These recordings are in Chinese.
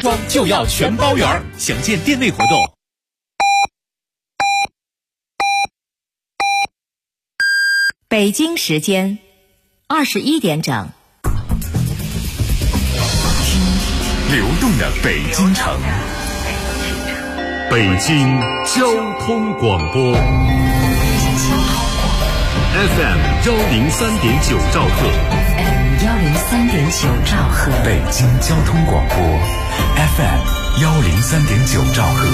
装就要全包圆，详见店内活动。 北京时间21点整。 流动的北京城，北京交通广播 FM 103.9兆赫， 103.9兆赫， 北京交通广播 FM 103.9兆赫。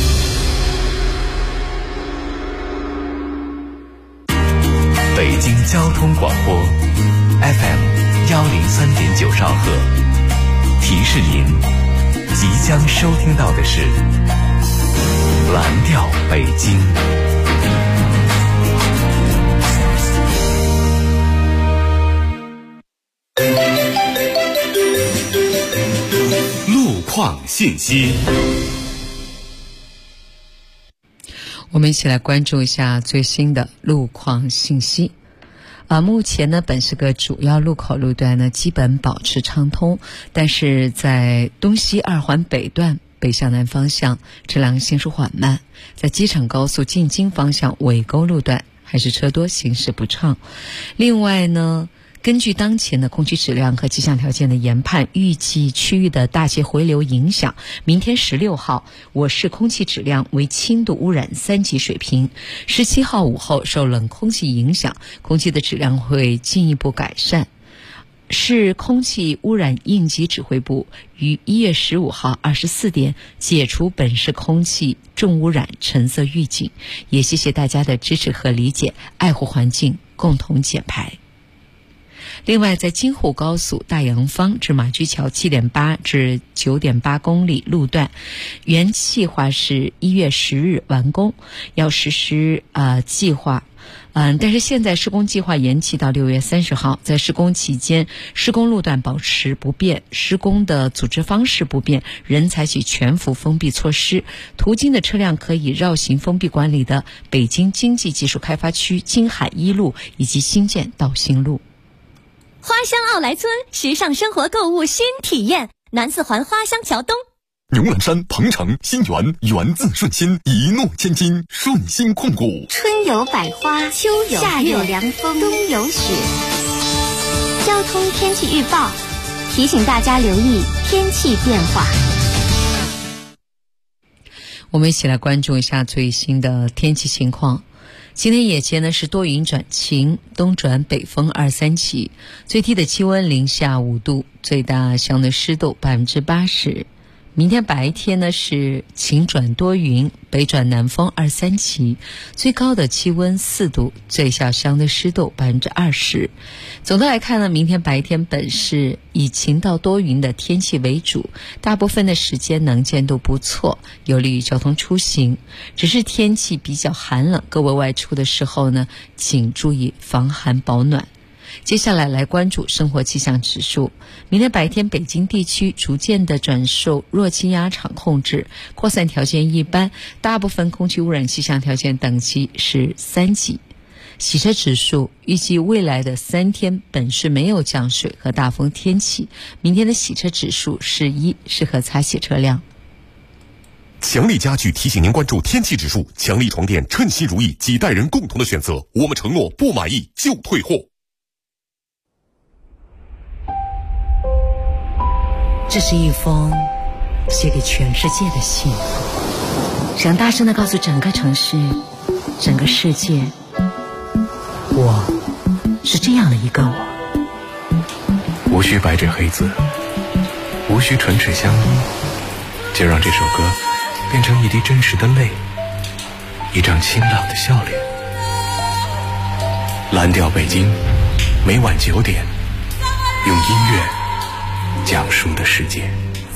北京交通广播 FM 103.9兆赫，提示您即将收听到的是蓝调北京。路况信息， 我们一起来关注一下最新的路况信息。目前呢，本市各主要路口路段呢基本保持畅通，但是在东西二环北段北向南方向车辆行驶缓慢，在机场高速进京方向尾沟路段还是车多，行驶不畅。另外呢，根据当前的空气质量和气象条件的研判，预计区域的大气回流影响，明天16号我市空气质量为轻度污染3级水平。17号午后受冷空气影响，空气的质量会进一步改善。市空气污染应急指挥部于1月15号24点解除本市空气重污染橙色预警，也谢谢大家的支持和理解，爱护环境，共同减排。另外，在京沪高速大洋坊至马驹桥7.8至9.8公里路段，原计划是1月10日完工，要实施计划。但是现在施工计划延期到6月30号。在施工期间，施工路段保持不变，施工的组织方式不变，仍采取全幅封闭措施。途经的车辆可以绕行封闭管理的北京经济技术开发区京海一路以及新建道兴路。 花乡奥莱村时尚生活购物新体验，南4环花乡桥东。 牛栏山、鹏城、新源，源自顺心，一诺千金，顺心控股。 春有百花，秋有夏有凉风，冬有雪。交通天气预报提醒大家留意天气变化。 我们一起来关注一下最新的天气情况。今天夜间呢是多云转晴，东转北风2、3级，最低的气温零下5度，最大相对湿度80%。明天白天呢是晴转多云，北转南风2、3级，最高的气温4度，最小相对湿度20%。总的来看呢，明天白天本市以晴到多云的天气为主，大部分的时间能见度不错，有利于交通出行。只是天气比较寒冷，各位外出的时候呢，请注意防寒保暖。接下来来关注生活气象指数。明天白天北京地区逐渐的转受弱气压场控制，扩散条件一般，大部分空气污染气象条件等级是3级。洗车指数预计未来的3天本市没有降水和大风天气，明天的洗车指数是1，适合擦洗车辆。 强力家具提醒您关注天气指数，强力床垫称心如意，几代人共同的选择，我们承诺不满意就退货。 这是一封写给全世界的信，想大声地告诉整个城市，整个世界，我是这样的一个我。 无需白纸黑字，无需唇齿相依，就让这首歌变成一滴真实的泪，一张清朗的笑脸。蓝调北京，每晚9点，用音乐讲述的世界。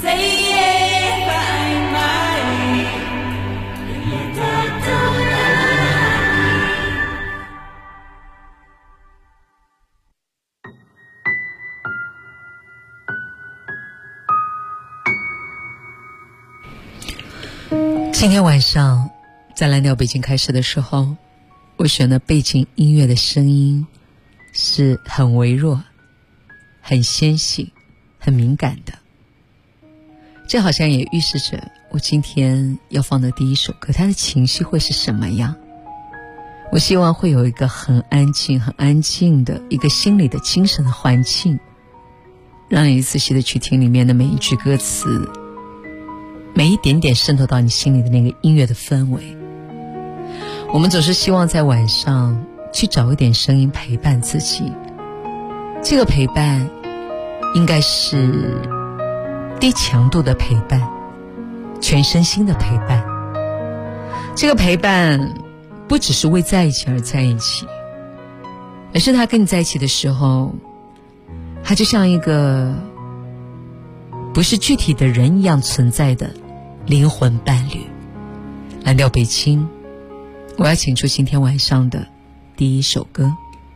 今天晚上在蓝调北京开始的时候，我选的背景音乐的声音是很微弱、很纤细、很敏感的。 这好像也预示着我今天要放的第一首歌，它的情绪会是什么样。我希望会有一个很安静很安静的一个心理的精神的环境，让你仔细的去听里面的每一句歌词，每一点点渗透到你心里的那个音乐的氛围。我们总是希望在晚上去找一点声音陪伴自己，这个陪伴应该是低强度的陪伴，全身心的陪伴。这个陪伴不只是为在一起而在一起，而是他跟你在一起的时候，他就像一个不是具体的人一样存在的灵魂伴侣。蓝调北京，我要请出今天晚上的第一首歌。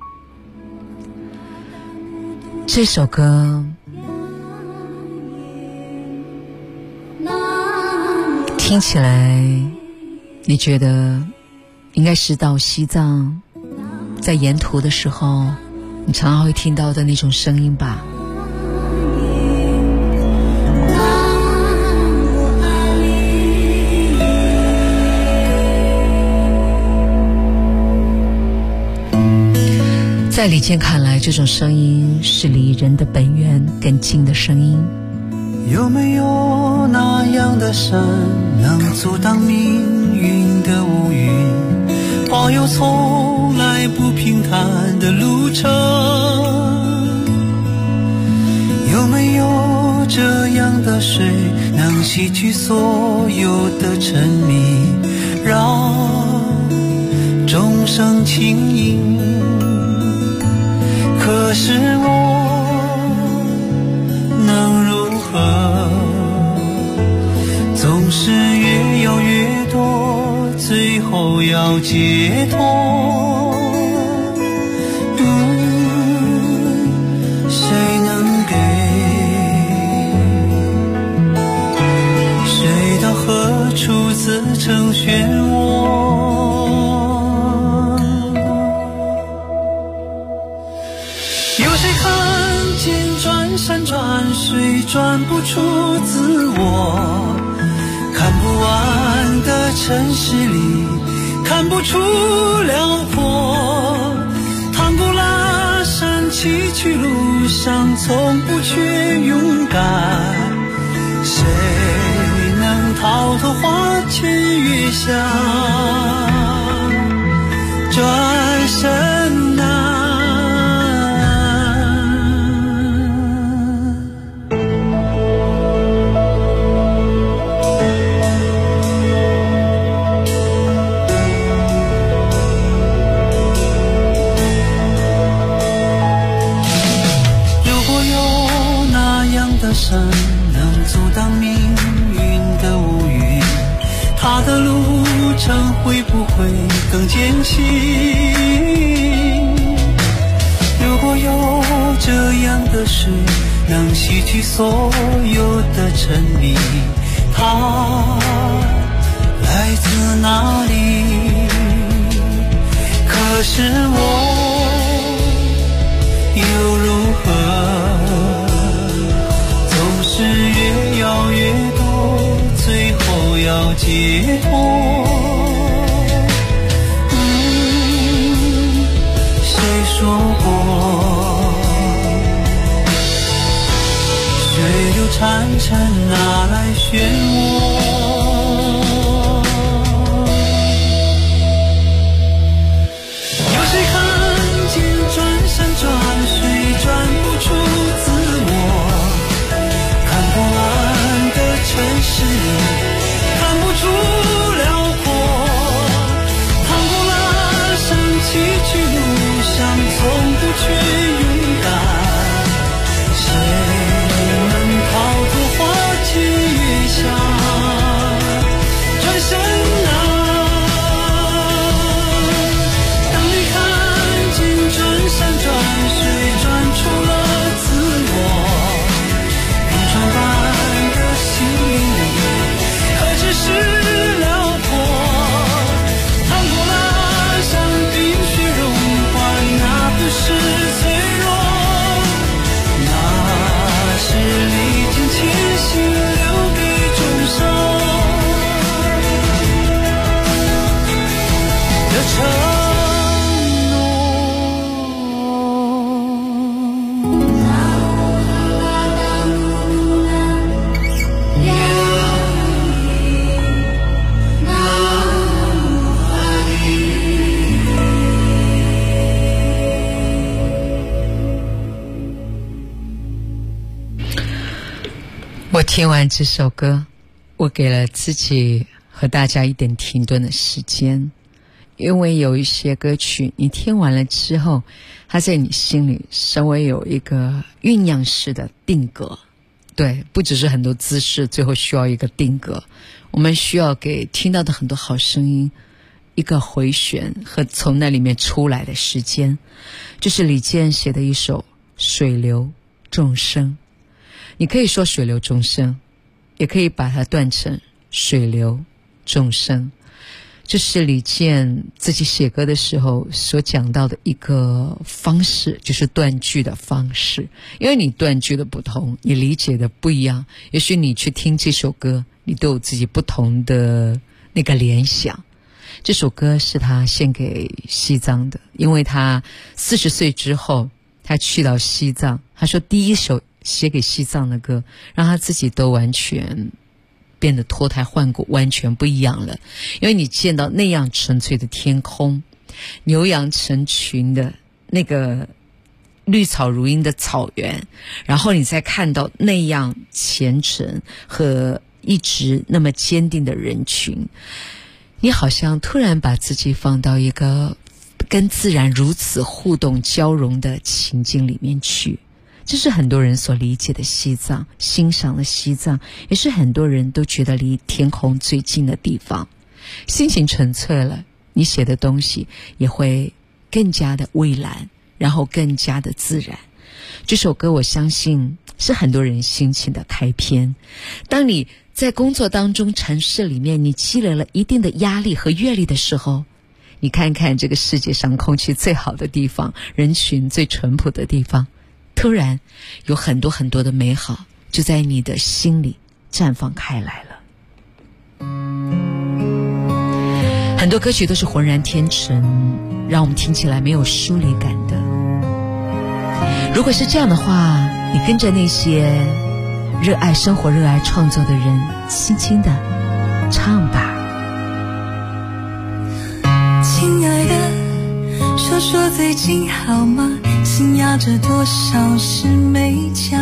这首歌听起来你觉得应该是到西藏在沿途的时候你常常会听到的那种声音吧。在李健看来，这种声音是离人的本源更近的声音。 有没有那样的山，能阻挡命运的乌云，保佑从来不平坦的路程？有没有这样的水，能洗去所有的沉迷，让众生轻盈？可是我能如何？总是越要越多，最后要解脱。谁能给？谁到何处自成漩涡？转山转水转不出自我，看不完的城市里看不出辽阔，趟过了山崎岖路上从不缺勇敢，谁能逃脱花前月下转身难？山能阻挡命运的乌云，它的路程会不会更艰辛？如果有这样的水，能洗去所有的沉迷，它来自哪里？可是我又如何？是越要越多，最后要解脱。谁说过水流潺潺哪来漩涡？有谁看见转山转水转不出自我？看不完的城市里看不出辽阔，趟过了山崎岖路上从不缺勇敢，谁能逃脱花前月下听完这首歌，我给了自己和大家一点停顿的时间，因为有一些歌曲你听完了之后，它在你心里稍微有一个酝酿式的定格。对，不只是很多姿势最后需要一个定格，我们需要给听到的很多好声音一个回旋和从那里面出来的时间。这是李健写的一首水流众生，你可以说水流众生，也可以把它断成水流众生。这是李健自己写歌的时候所讲到的一个方式，就是断句的方式。因为你断句的不同，你理解的不一样，也许你去听这首歌，你都有自己不同的那个联想。这首歌是他献给西藏的，因为他40岁之后他去到西藏，他说第一首写给西藏的歌让他自己都完全变得脱胎换骨，完全不一样了。因为你见到那样纯粹的天空，牛羊成群的那个绿草如茵的草原，然后你再看到那样虔诚和一直那么坚定的人群，你好像突然把自己放到一个跟自然如此互动交融的情境里面去。这是很多人所理解的西藏，欣赏的西藏，也是很多人都觉得离天空最近的地方。心情纯粹了，你写的东西也会更加的蔚蓝，然后更加的自然。这首歌我相信是很多人心情的开篇。当你在工作当中，城市里面你积累了一定的压力和阅历的时候，你看看这个世界上空气最好的地方，人群最淳朴的地方，突然有很多很多的美好就在你的心里绽放开来了。很多歌曲都是浑然天成，让我们听起来没有疏离感的。如果是这样的话，你跟着那些热爱生活、热爱创作的人，轻轻地唱吧。 亲爱的，说说最近好吗？心压着多少事没讲，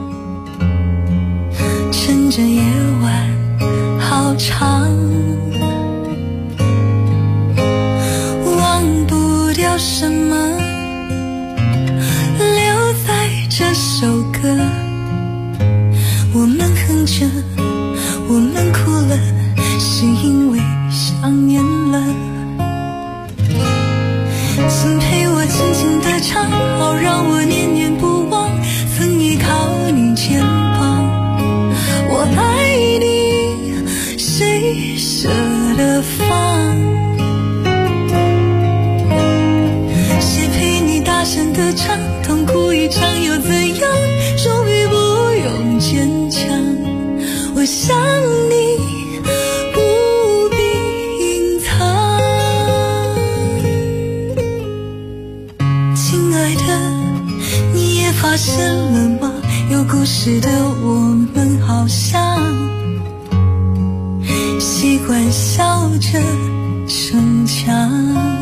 趁着夜晚好长，忘不掉什么，留在这首歌。我们哼着，我们哭了，是因为想念了。请陪我轻轻地唱，好让我念念不忘，曾依靠你肩膀。我爱你，谁舍得放？谁陪你大声地唱，痛哭一场又怎样？终于不用坚强，我想你不必隐藏。亲爱的，你也发现了吗？有故事的我们好像习惯笑着逞强。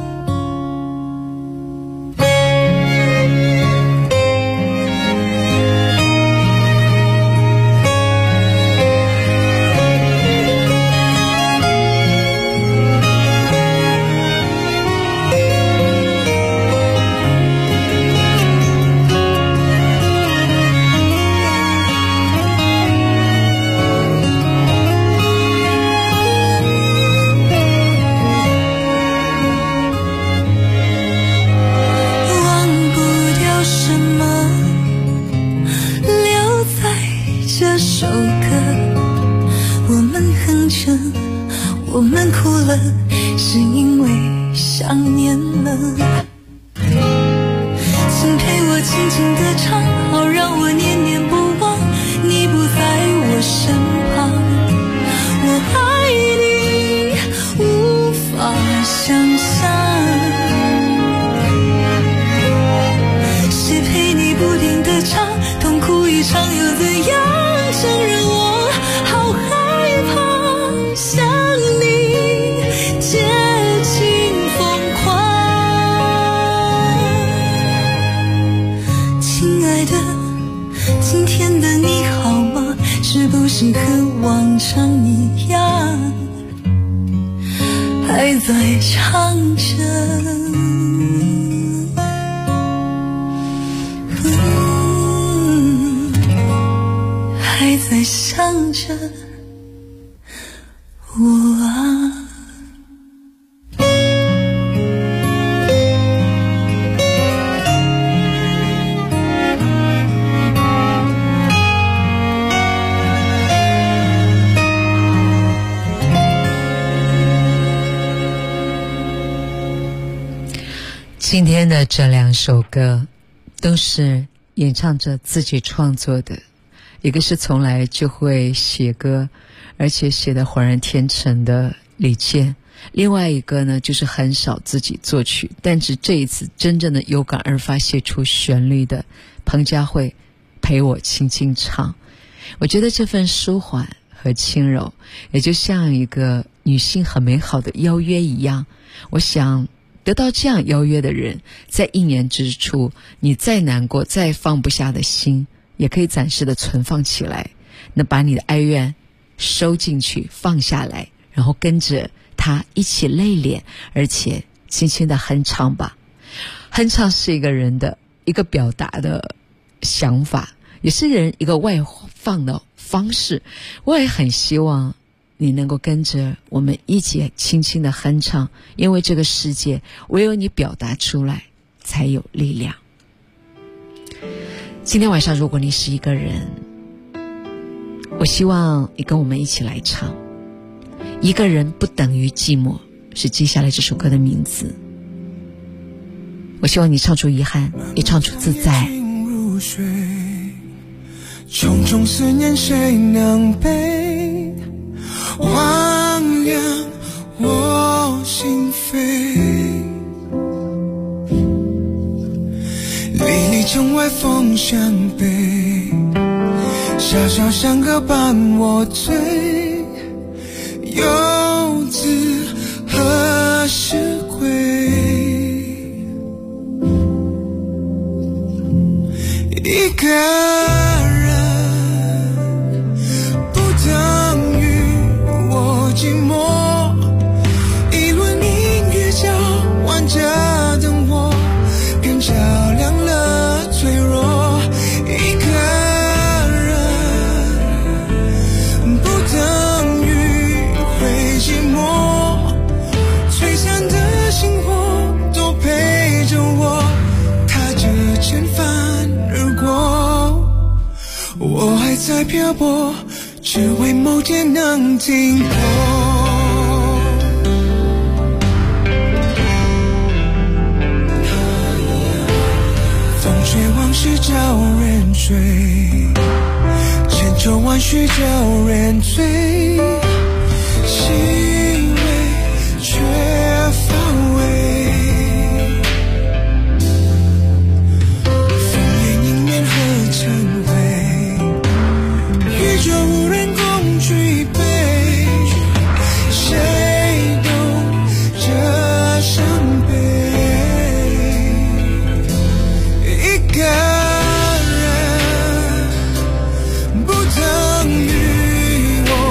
我们哭了，是因为想念了。请陪我轻轻地唱，好让我念念不忘。你不在我身旁，我爱你无法想象。谁陪你不停地唱，痛哭一场又怎样？承认我好害怕，想你接近疯狂。亲爱的， 往常一样，还在唱着，还在想着我啊。 今天的这两首歌都是演唱者自己创作的，一个是从来就会写歌而且写得浑然天成的李健，另外一个呢就是很少自己作曲，但是这一次真正的有感而发写出旋律的彭佳慧陪我轻轻唱。我觉得这份舒缓和轻柔也就像一个女性很美好的邀约一样，我想得到这样邀约的人，在一年之初你再难过再放不下的心也可以暂时的存放起来，那把你的哀怨收进去放下来，然后跟着他一起泪敛，而且轻轻的哼唱吧。哼唱是一个人的一个表达的想法，也是人一个外放的方式。我也很希望你能够跟着我们一起轻轻的哼唱，因为这个世界唯有你表达出来才有力量。今天晚上如果你是一个人，我希望你跟我们一起来唱一个人不等于寂寞，是接下来这首歌的名字。我希望你唱出遗憾，也唱出自在。 重重思念谁能背，荒凉我心扉，离离城外风相背，小小山歌伴我醉，游子何时归，一个寂寞，一轮明月照完这灯火，更照亮了脆弱。一个人不等于会寂寞，璀璨的星火都陪着我，踏着千帆而过。我还在漂泊，只为某天能停泊。风吹往事找人追，千愁万绪找人醉，心味却乏味，烽烟迎面何成灰，宇宙无人共举杯，谁懂这伤悲，一个人不等于我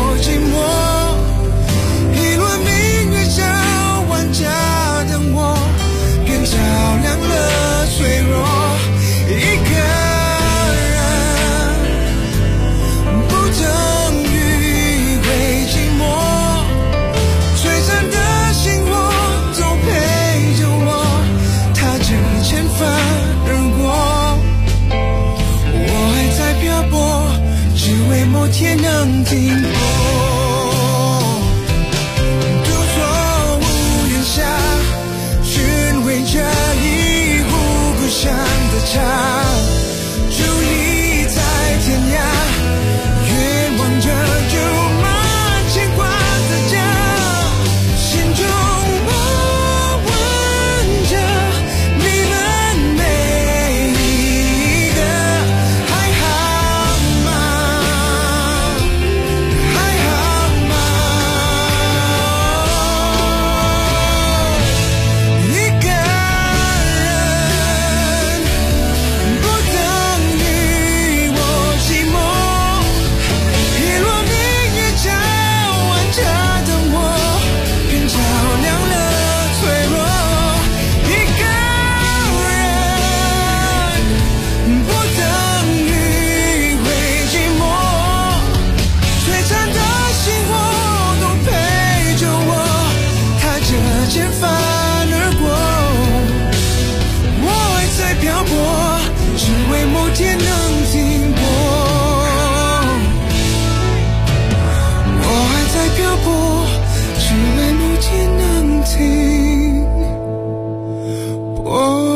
过，只来不及能停泊。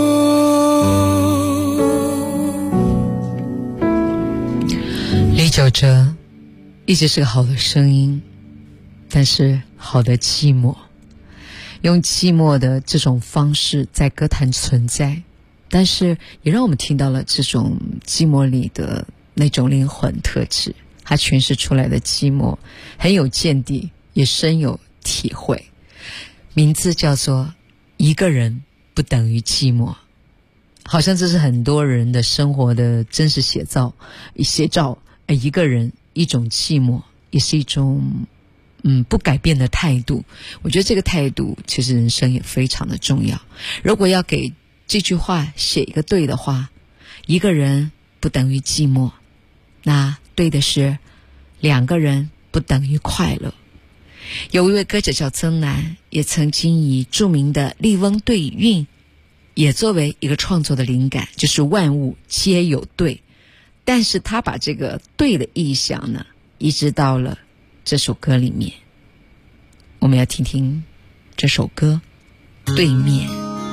李玖哲一直是个好的声音，但是好的寂寞，用寂寞的这种方式在歌坛存在，但是也让我们听到了这种寂寞里的那种灵魂特质。他诠释出来的寂寞很有见地，也深有体会。名字叫做一个人不等于寂寞，好像这是很多人的生活的真实写照。一个人一种寂寞，也是一种不改变的态度。我觉得这个态度其实人生也非常的重要。如果要给这句话写一个对的话，一个人不等于寂寞，那对的是两个人不等于快乐。有一位歌者叫曾南，也曾经以著名的笠翁对韵也作为一个创作的灵感，就是万物皆有对，但是他把这个对的意象呢移植到了这首歌里面。我们要听听这首歌《对面》。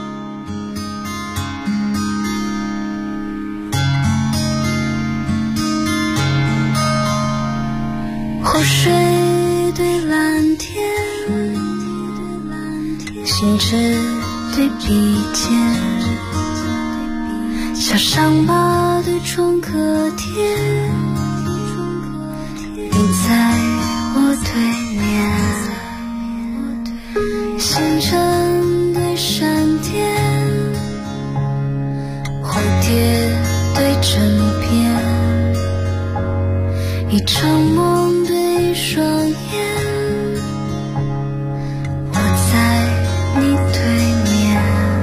湖水对蓝天，心智对笔尖，小伤疤对创可贴，你在我对面，星辰对闪电，蝴蝶对枕边，一场梦对一双眼，我在你对面。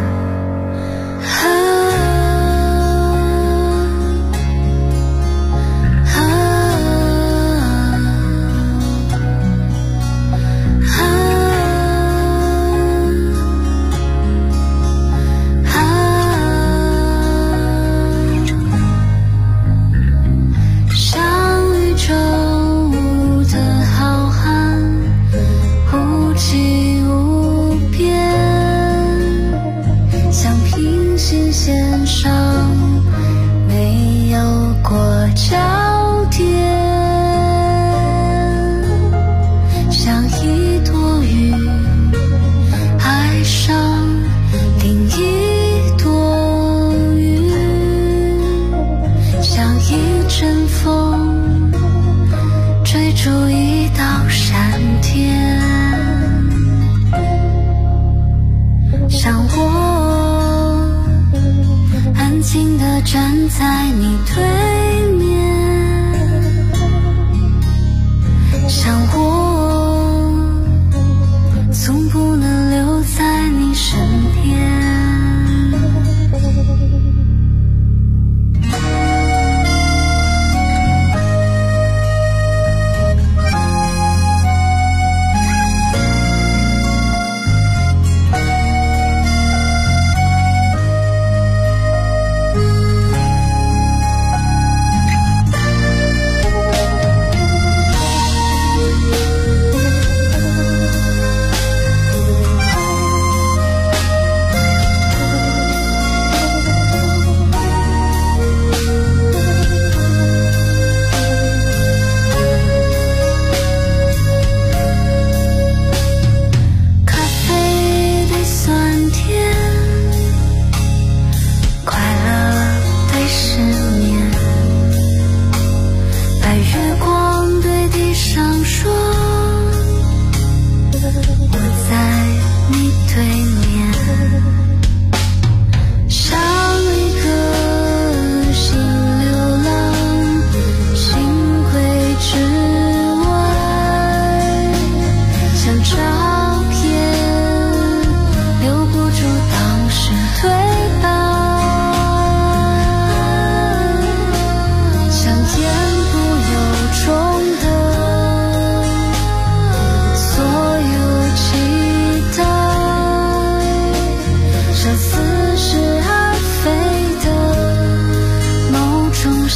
站在你对面，像我总不能留在你身边。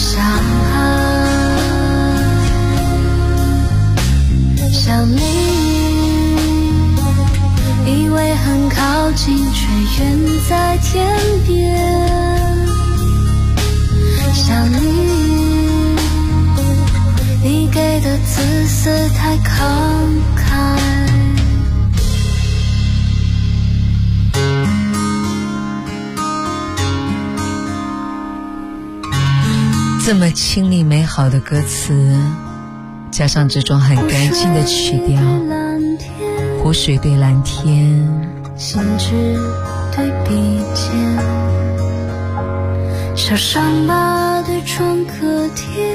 想你靠近，却远在天边。想你给的姿色太慷慨。 这么清丽美好的歌词，加上这种很干净的曲调，湖水对蓝天， 信纸对笔尖，小伤疤对创可贴，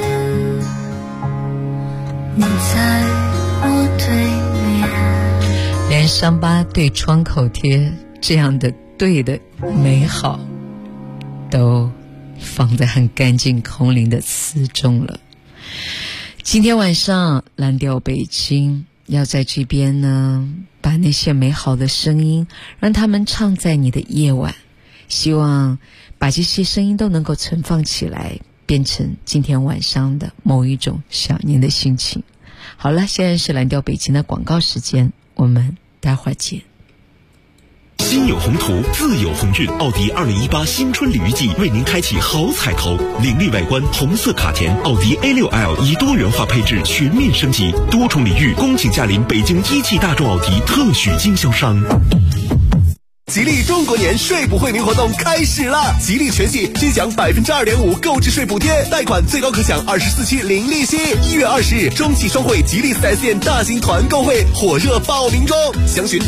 你在我对面。 连伤疤对窗口贴这样的对的美好都放在很干净空灵的词中了。今天晚上蓝调北京要在这边呢，把那些美好的声音让他们唱在你的夜晚，希望把这些声音都能够存放起来，变成今天晚上的某一种想念的心情。好了，现在是蓝调北京的广告时间，我们待会儿见。 心有宏图，自有鸿运。奥迪2018新春礼遇季为您开启好彩头，凌厉外观，红色卡钿，奥迪 A6L 以多元化配置全面升级，多重礼遇，恭请驾临北京一汽大众奥迪特许经销商。 吉利中国年税补惠民活动开始了！吉利全系均享2.5%购置税补贴，贷款最高可享24期零利息。1月20日，中汽双汇吉利4S店大型团购会火热报名中，详询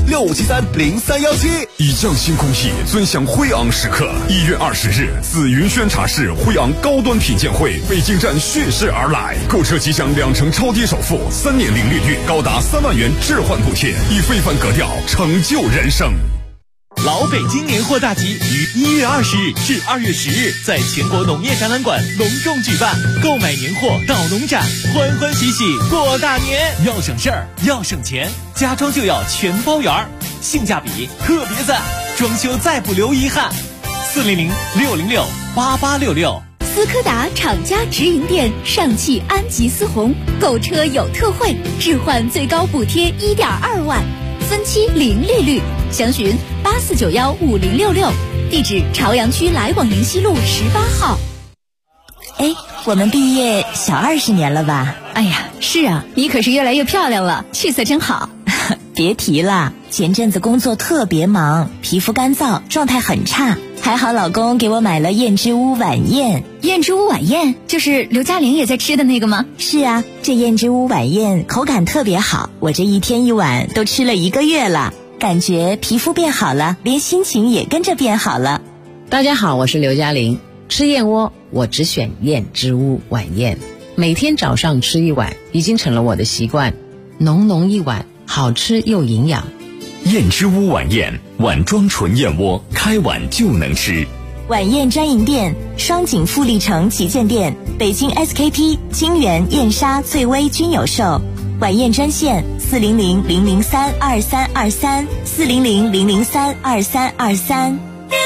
65730317。 以匠心工艺，尊享辉昂时刻。1月20日，紫云轩茶室辉昂高端品鉴会北京站蓄势而来，购车即享2成超低首付，3年零利率，高达3万元置换补贴，以非凡格调成就人生。 老北京年货大集于1月20日至2月10日在全国农业展览馆隆重举办，购买年货到农展，欢欢喜喜过大年。要省事儿，要省钱，家装就要全包圆，性价比特别赞，装修再不留遗憾。400-606-8866。 斯柯达厂家直营店上汽安吉思宏，购车有特惠，置换最高补贴1.2万，分期零利率，详询84915066，地址朝阳区来广宁西路18号。 哎，我们毕业小20年了吧？ 哎呀，是啊，你可是越来越漂亮了，气色真好。 别提了，前阵子工作特别忙，皮肤干燥，状态很差，还好老公给我买了燕之屋晚宴。 燕之屋晚宴就是刘嘉玲也在吃的那个吗？ 是啊，这燕之屋晚宴口感特别好，我这一天一碗都吃了1个月了，感觉皮肤变好了，连心情也跟着变好了。 大家好，我是刘嘉玲。吃燕窝我只选燕之屋晚宴，每天早上吃1碗已经成了我的习惯，浓浓一碗，好吃又营养。 燕之屋晚宴，碗装纯燕窝，开碗就能吃。 晚宴专营店：双井富力城旗舰店、北京 SKP、金源、燕莎、翠微均有售。晚宴专线400-003-2323 400-003-2323。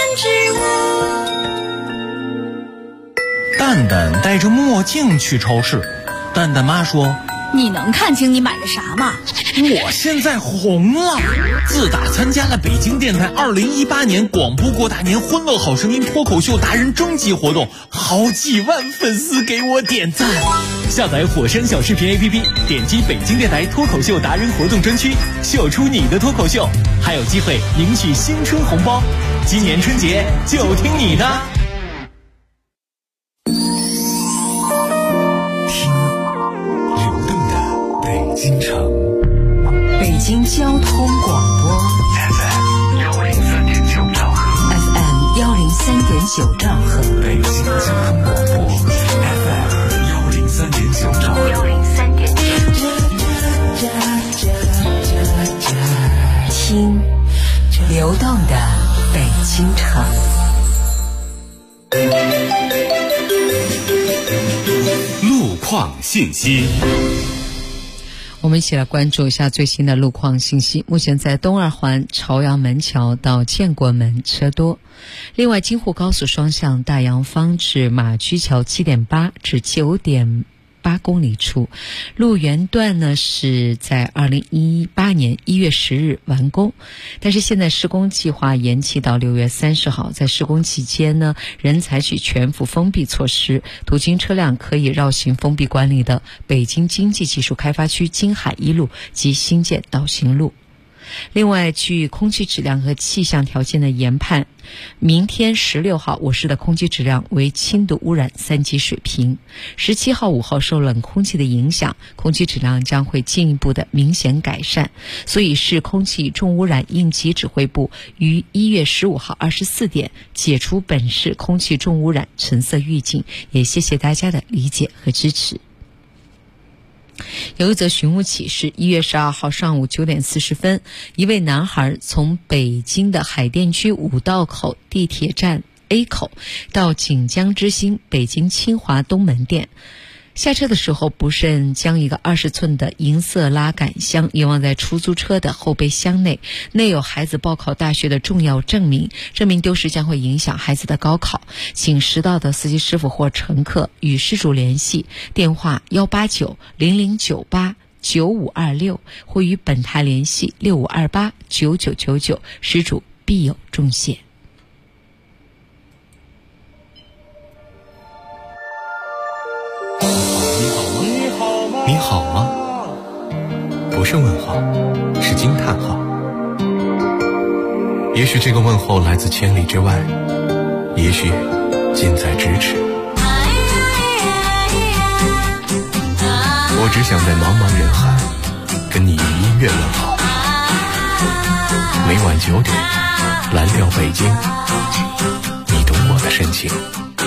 蛋蛋戴着墨镜去超市，蛋蛋妈说：“ 你能看清你买的啥吗？ 我现在红了！自打参加了北京电台2018年广播过大年欢乐好声音脱口秀达人征集活动，好几万粉丝给我点赞。 下载火山小视频 APP， 点击北京电台脱口秀达人活动专区，秀出你的脱口秀，还有机会赢取新春红包。今年春节就听你的。 京城， 北京交通广播 FM 103.9兆赫 ，FM 103.9兆赫， 北京交通广播 FM 103.9兆赫听流动的北京城。 路况信息。 我们一起来关注一下最新的路况信息。目前在东二环朝阳门桥到建国门车多，另外京沪高速双向大洋坊至马驹桥7.8至9点 8公里处，路原段呢是在2018年1月10日完工，但是现在施工计划延期到6月30号。在施工期间呢，仍采取全幅封闭措施，途经车辆可以绕行封闭管理的北京经济技术开发区京海一路及新建导行路。另外，据空气质量和气象条件的研判，明天16号我市的空气质量为轻度污染3级水平，17号5号受冷空气的影响，空气质量将会进一步的明显改善，所以市空气重污染应急指挥部于1月15号24点解除本市空气重污染橙色预警，也谢谢大家的理解和支持。有一则寻物启事，1月12号上午9点40分，一位男孩从北京的海淀区五道口地铁站 A 口到锦江之星北京清华东门店，下车的时候不慎将一个20寸的银色拉杆箱遗忘在出租车的后备箱内，内有孩子报考大学的重要证明，证明丢失将会影响孩子的高考，请识到的司机师傅或乘客与失主联系，电话18900989526，或与本台联系65289999，失主必有重谢。 你好吗？不是问号，是惊叹号。也许这个问候来自千里之外，也许近在咫尺。我只想在茫茫人海跟你用音乐问好。每晚9点，蓝调北京，你懂我的深情。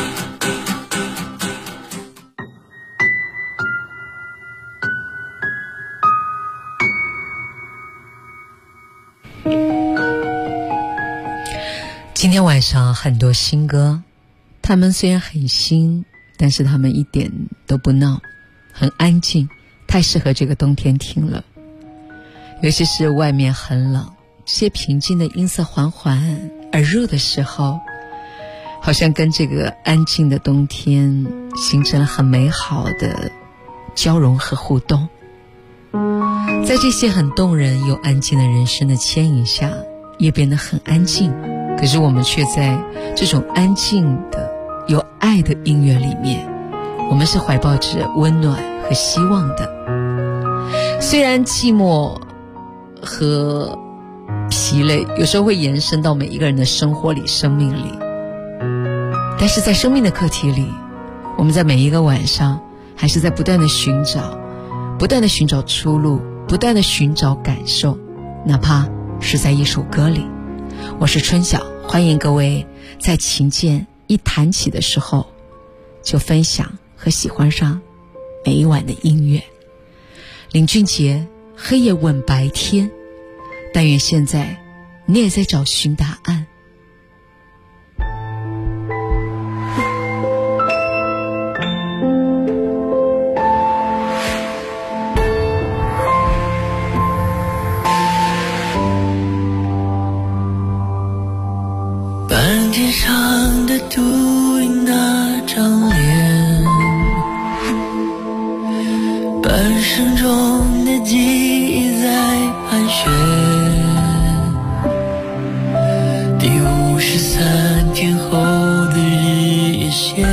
今天晚上很多新歌，他们虽然很新，但是他们一点都不闹，很安静，太适合这个冬天听了。尤其是外面很冷，这些平静的音色缓缓而入的时候，好像跟这个安静的冬天形成了很美好的交融和互动。在这些很动人又安静的人声的牵引下，也变得很安静，可是我们却在这种安静的有爱的音乐里面，我们是怀抱着温暖和希望的。虽然寂寞和疲累有时候会延伸到每一个人的生活里、生命里，但是在生命的课题里，我们在每一个晚上还是在不断的寻找出路，不断的寻找感受，哪怕是在一首歌里。我是春晓，欢迎各位在琴键一弹起的时候就分享和喜欢上每一晚的音乐。林俊杰，黑夜问白天，但愿现在你也在找寻答案。 半天上的秃鹰那张脸，半生中的记忆在盘旋，第53天后的日夜线，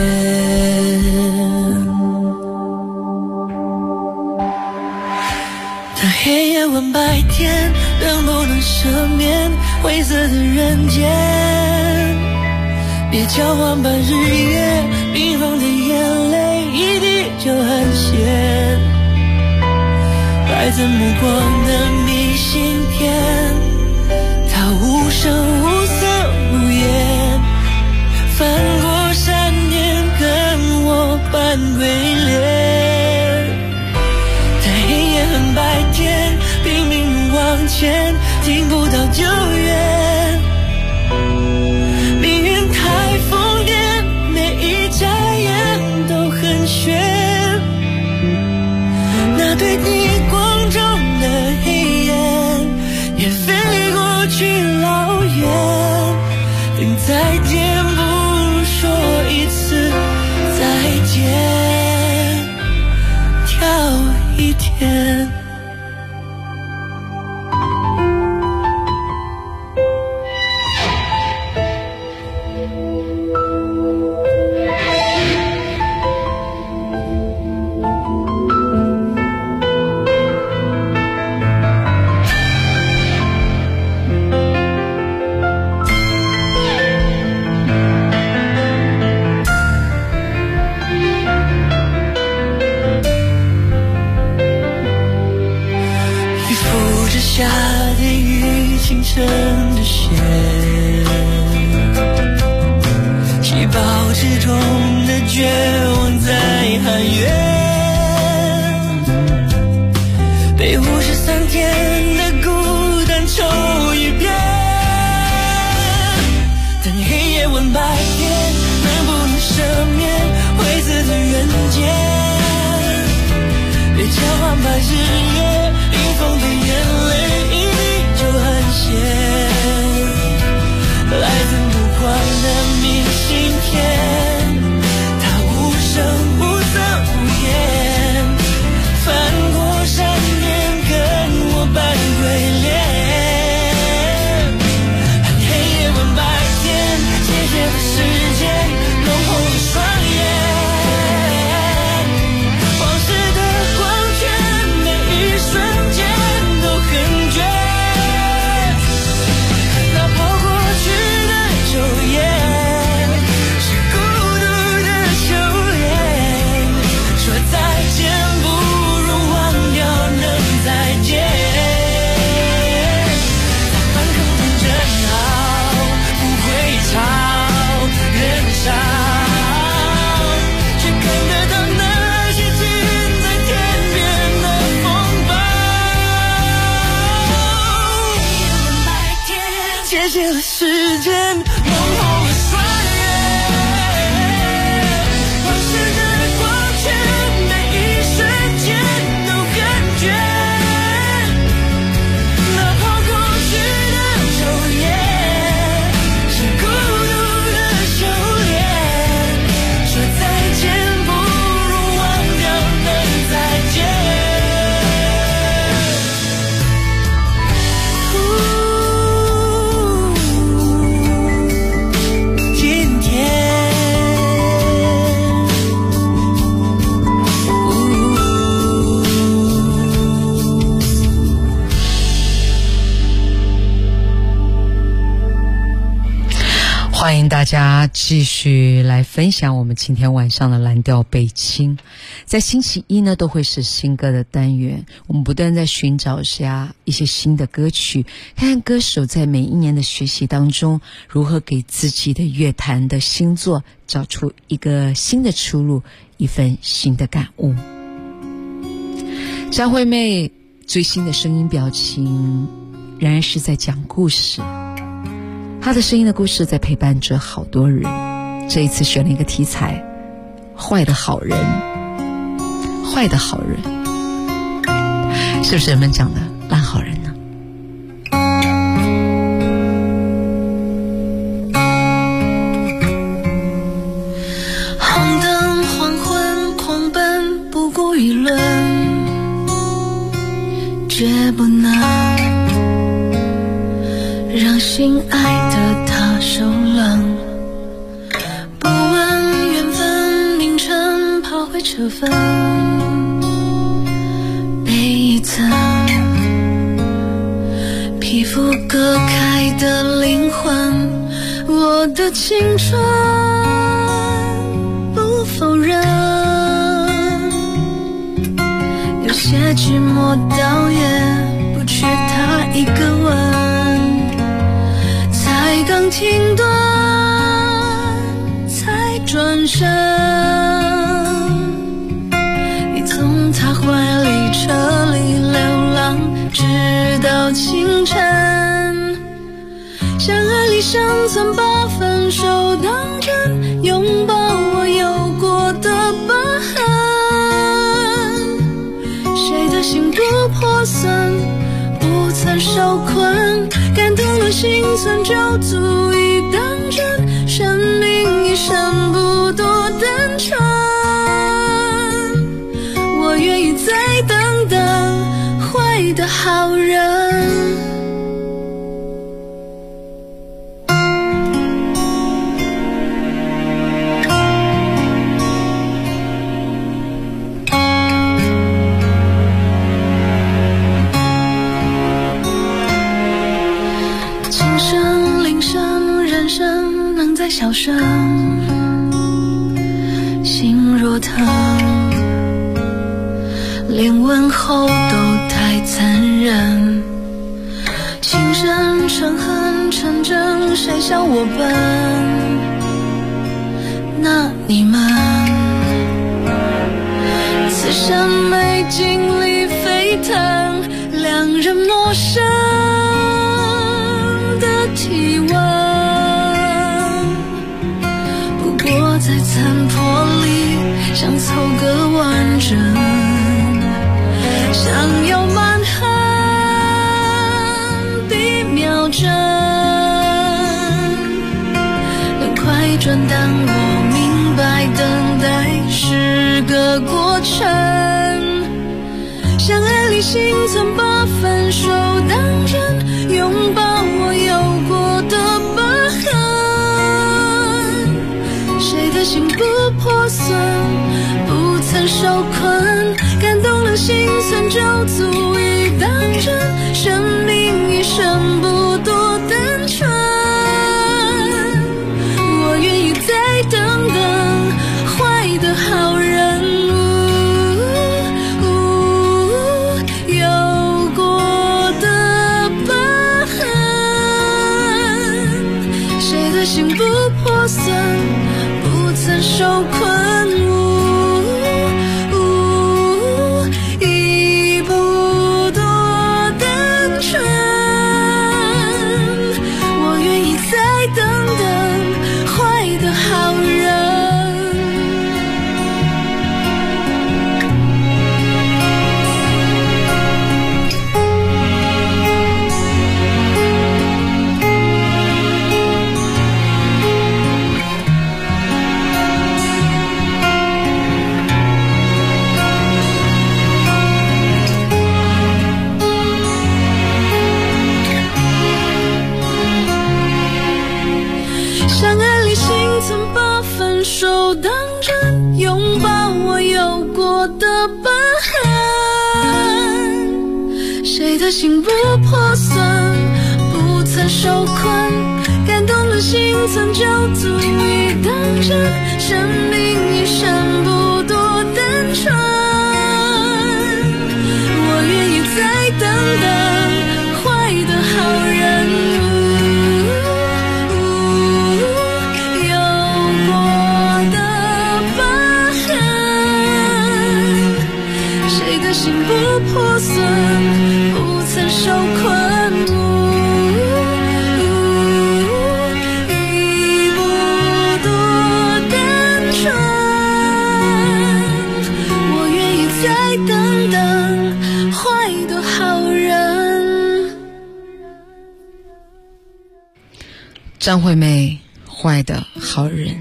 当黑夜问白天，能不能赦免灰色的人间，别交换半日夜，冰封的眼泪一滴就很咸，来自目光的明信片，它无声无色无言，翻过山巅跟我扮鬼脸，在黑夜和白天拼命往前，听不到救援，命运太疯癫，每一眨眼都很悬，那对逆光中的黑眼也飞过去老远，等再见不如说一次再见， 下的雨，清晨的雪，细胞之中的绝望在喊冤，被53天的孤单抽一遍，等黑夜问白天，能不能赦免灰色的人间，别交换白日夜迎风的眼泪，一滴就很咸，来自目光的明信片，它无声无色无言，翻过山巅跟我扮鬼脸，恨黑夜问白天，谢谢的时间弄红了双眼，往事的光圈每一瞬间都很绝，那跑过去的昼夜是孤独的修炼，说再见不如忘掉能再见，在半空中争好不会吵人少，却看得到那些近在天边的风暴，白天谢谢了时间弄红了双眼，往事的光圈每一瞬间都很绝，那跑过去的昼夜是孤独的修炼，说再见不如忘掉能再见，今天欢迎大家继续来分享我们今天晚上的蓝调北京。在星期一呢，都会是新歌的单元，我们不断在寻找下一些新的歌曲，看看歌手在每一年的学习当中，如何给自己的乐坛的新作找出一个新的出路，一份新的感悟。张惠妹最新的声音表情仍然是在讲故事，她的声音的故事在陪伴着好多人。这一次选了一个题材，坏的好人，坏的好人，是不是人们讲的烂好人呢？ 红灯黄昏狂奔，不顾舆论，绝不能让心爱的他受冷，不问缘分，凌晨跑回车坟，被一层皮肤割开的灵魂，我的青春不否认，有些寂寞到也不缺他一个吻，才刚停顿才转身，你从他怀里车里流浪直到清晨，相爱里生存把分手当真，拥抱我有过的疤痕，谁的心不破损不曾受困，感动的心存就足以当真，生命一生不多单纯，我愿意再等等坏的好人。小声，心若疼，连问候都太残忍， 成真，谁向我奔？那你们此生没经历沸腾，两人陌生的体温，不过在残破里想凑个完整，想要满含比秒针，能快转淡，我明白等待是个过程，相爱里心存把分手当真，拥抱我有过的疤痕，谁的心不破损，不曾受困，感动了心酸就足以当真，生命一生不多单纯，我愿意再等等坏的好人，有过的疤痕，谁的心不破损，不曾受困，已不多单纯，我愿意再等等坏的好人。相爱里心存把分手当真，拥抱我有过的疤痕，谁的心不破损，不曾受困，感动了心存就足以当真，生命一生不多单纯，我愿意再等等坏的好人，心不破损，不曾受困，已不多单纯，我愿意再等等坏的好人。 张惠妹，坏的好人。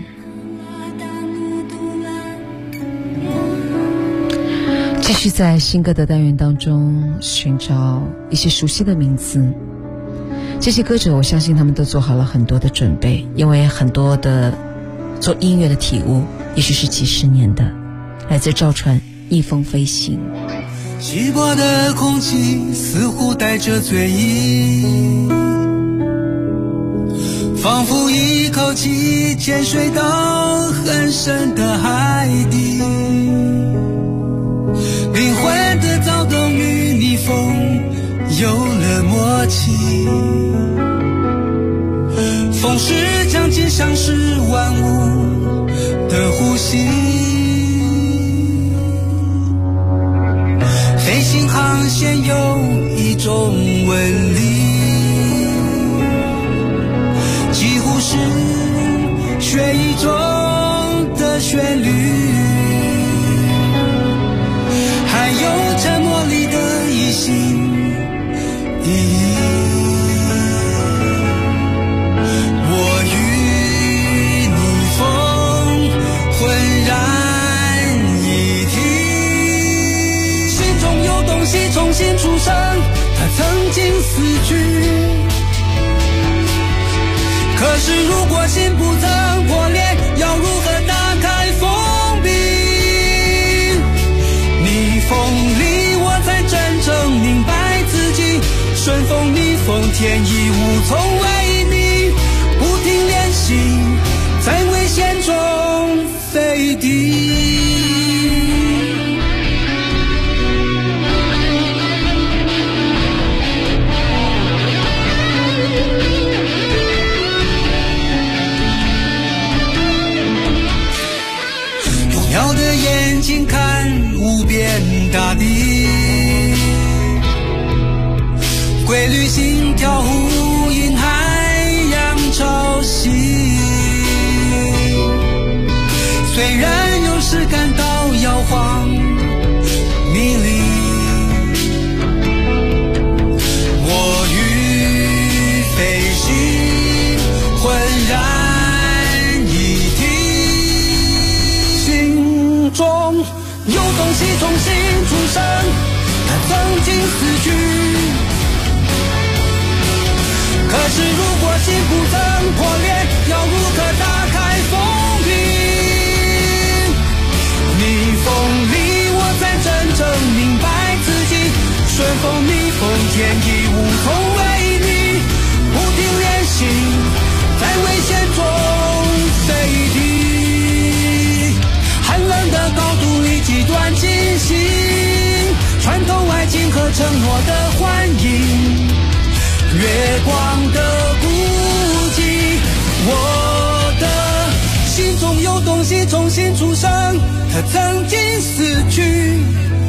继续在新歌的单元当中寻找一些熟悉的名字，这些歌者我相信他们都做好了很多的准备，因为很多的做音乐的体悟也许是几十年的。来自赵传，逆风飞行。 稀薄的空气似乎带着醉意，仿佛一口气潜水到很深的海底，灵魂的躁动与逆风有了默契，风势将近像是万物的呼吸，飞行航线有一种纹理，几乎是血液中的旋律，还有沉默里的一心一意，我与逆风浑然一体，心中有东西重新出生，它曾经死去，可是如果心不曾破裂，要如何打开封闭？逆风里我才真正明白自己，顺风逆风天衣无从为逆，不停练习在危险中飞低。 规律心跳呼应海洋潮汐，虽然有时感到摇晃迷离，我与飞行浑然一体，心中有东西重新出生，它曾经死去，可是如果心不曾破裂，要如何打开封闭？逆风里我才真正明白自己，顺风逆风天衣无从为逆，不停练习，在危险中飞抵，寒冷的高度里极端清醒，穿透爱情和承诺的幻影，月光的孤寂，我的心中有东西重新出生，它曾经死去，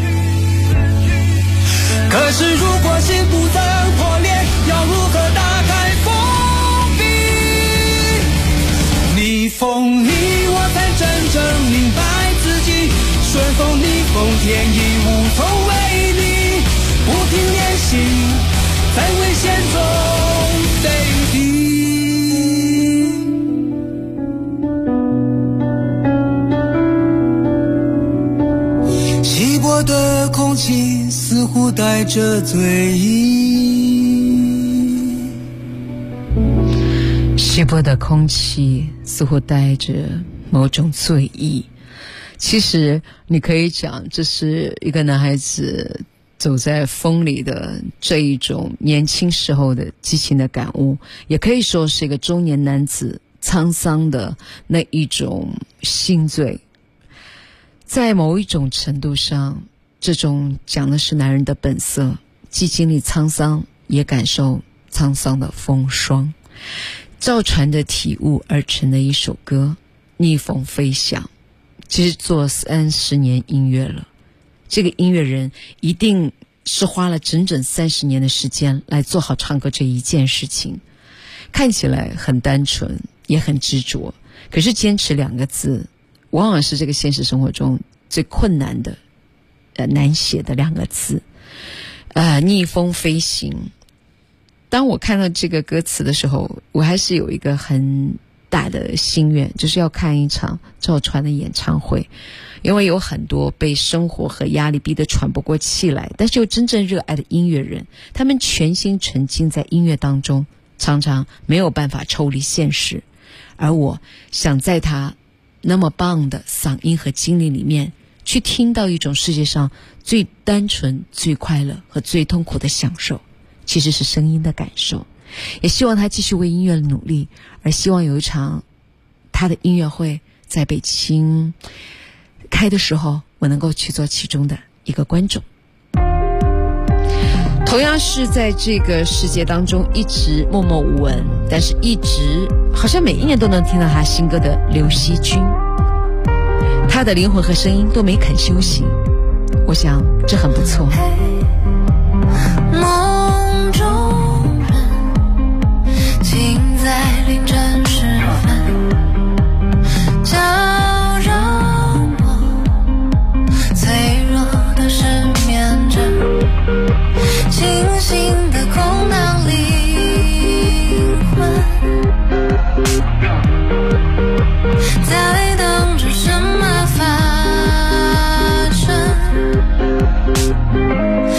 可是如果心不曾破裂，要如何打开封闭？逆风里我才真正明白自己，顺风逆风天衣无从为逆，不停练习，在危险中飞抵。稀薄的空气似乎带着醉意， 稀薄的空气似乎带着某种醉意。其实你可以讲，这是一个男孩子走在风里的这一种年轻时候的激情的感悟，也可以说是一个中年男子沧桑的那一种心醉。在某一种程度上，这种讲的是男人的本色，既经历沧桑，也感受沧桑的风霜。赵传的体悟而成的一首歌《逆风飞翔》，其实做30年音乐了，这个音乐人一定是花了整整30年的时间来做好唱歌这一件事情。看起来很单纯，也很执着，可是坚持2个字往往是这个现实生活中最困难的难写的2个字。逆风飞行。当我看到这个歌词的时候，我还是有一个很大的心愿，就是要看一场赵传的演唱会。因为有很多被生活和压力逼得喘不过气来，但是又真正热爱的音乐人，他们全心沉浸在音乐当中，常常没有办法抽离现实。而我想在他那么棒的嗓音和经历里面，去听到一种世界上最单纯、最快乐和最痛苦的享受，其实是声音的感受。也希望他继续为音乐努力，而希望有一场他的音乐会在北京开的时候，我能够去做其中的一个观众。同样是在这个世界当中一直默默无闻，但是一直好像每一年都能听到他新歌的刘惜君，他的灵魂和声音都没肯休息，我想这很不错。 梦中人，请在凌晨时分叫让我脆弱的失眠着，清醒的空荡灵魂在等着什么发生。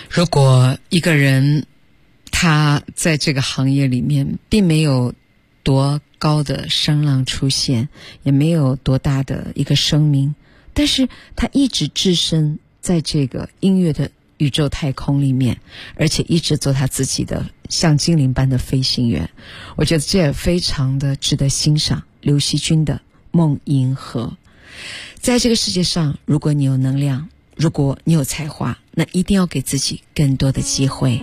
如果一个人他在这个行业里面并没有多高的声浪出现，也没有多大的一个声名，但是他一直置身在这个音乐的宇宙太空里面，而且一直做他自己的像精灵般的飞行员，我觉得这也非常的值得欣赏。刘惜君的《梦银河》。在这个世界上，如果你有能量，如果你有才华，那一定要给自己更多的机会。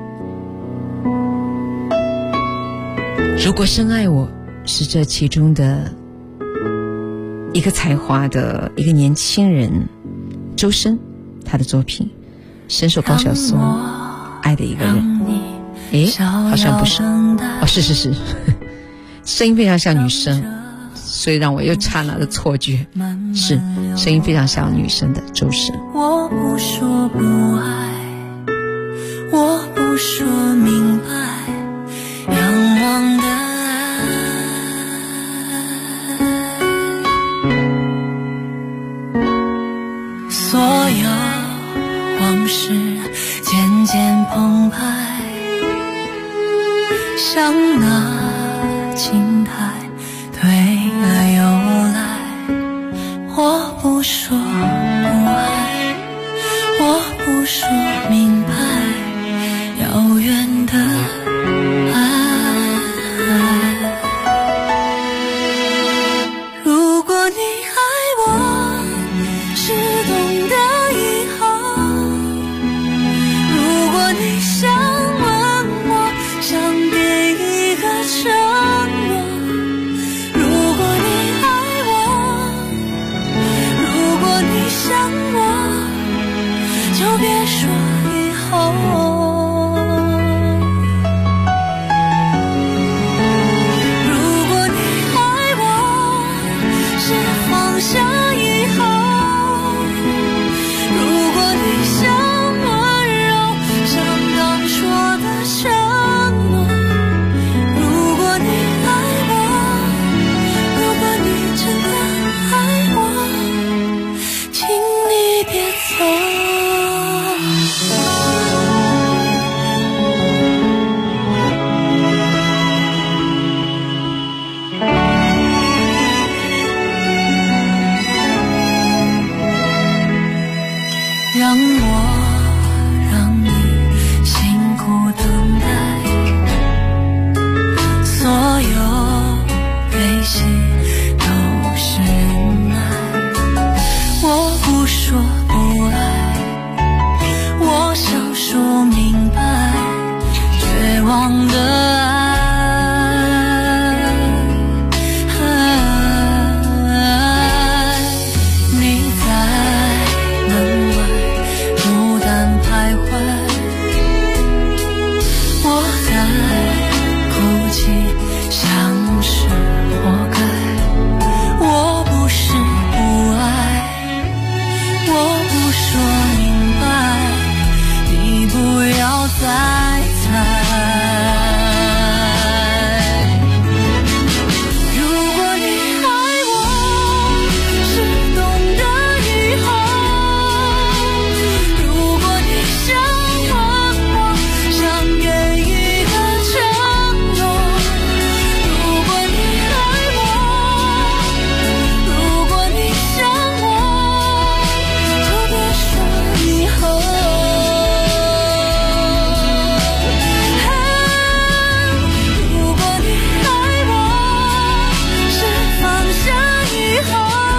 如果深爱我是这其中的一个才华的一个年轻人周深，他的作品深受高晓松爱的一个人。诶，好像不是哦，是声音非常像女生，所以让我又刹那的错觉，是声音非常像女生的周深。 我不说不爱，我不说明白，仰望的爱，所有往事渐渐澎湃，像那青苔退了又来。我不说不爱，我不说明白，遥远的爱。如果你爱我是懂得以后，如果你想问我，想给一个承诺，如果你爱我，如果你想我，就别说以后。如果你爱我是放下以后，如果你想温柔像刚说的承诺，如果你爱我，如果你真的爱我，请你别走。让我让你辛苦等待，所有悲喜都是忍耐。我不说不爱，我想说明白，绝望的爱。你在门外孤单徘徊，我在哭泣，像是活该。我不是不爱，我不说明白，你不要再猜。如果你爱我是懂得以后，如果你想问我，想给一个承诺，如果你爱我，如果你想我，就别说以后。如果你爱我是放下以后，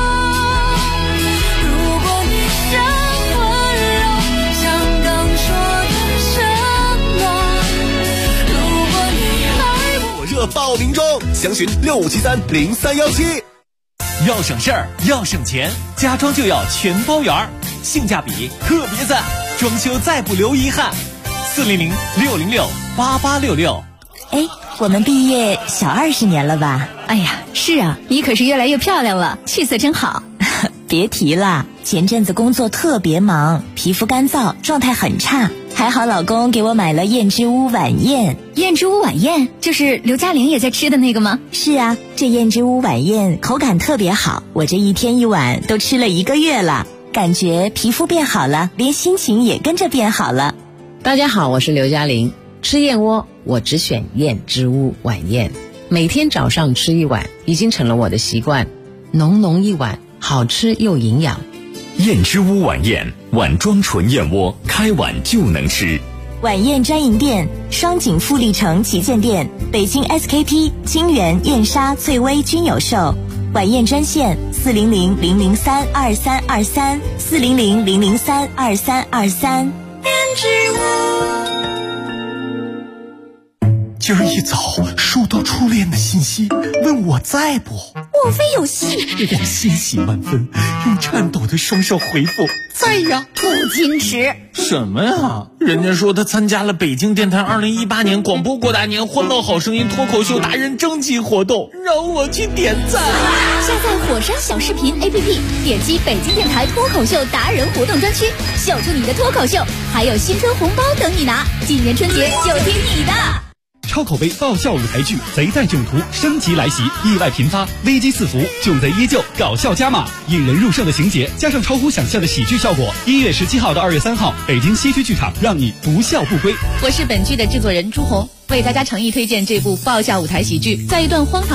如果你想温柔像刚说的承诺，如果你爱我。 火热报名中，详询65730317。 要省事儿，要省钱，家装就要全包圆儿，性价比特别赞，装修再不留遗憾。400-606-8866。 哎，我们毕业小20年了吧？ 哎呀，是啊，你可是越来越漂亮了，气色真好。 别提了，前阵子工作特别忙，皮肤干燥，状态很差。还好老公给我买了燕之屋晚宴。 燕之屋晚宴就是刘嘉玲也在吃的那个吗？ 是啊，这燕之屋晚宴口感特别好，我这一天一碗都吃了1个月了，感觉皮肤变好了，连心情也跟着变好了。 大家好，我是刘嘉玲。吃燕窝，我只选燕之屋晚宴，每天早上吃一碗，已经成了我的习惯。浓浓一碗，好吃又营养。 燕之屋晚宴，碗装纯燕窝，开碗就能吃。 晚宴专营店：双井富力城旗舰店、北京 SKP、金源、燕莎、翠微均有售。晚宴专线：400-003-2323，400-003-2323。 今儿一早收到初恋的信息，问我在不？ 莫非有戏？ 我欣喜万分，用颤抖的双手回复在呀。 不矜持什么呀？人家说他参加了北京电台2018年广播过大年欢乐好声音脱口秀达人征集活动，让我去点赞。 下载火山小视频 APP， 点击北京电台脱口秀达人活动专区，秀出你的脱口秀，还有新春红包等你拿。今年春节就听你的。 超口碑爆笑舞台剧《贼在囧途》升级来袭，意外频发，危机四伏，囧贼依旧，搞笑加码，引人入胜的情节加上超乎想象的喜剧效果。1月17号到2月3号，北京西区剧场让你不笑不归。 我是本剧的制作人朱红，为大家诚意推荐这部爆笑舞台喜剧。在一段荒唐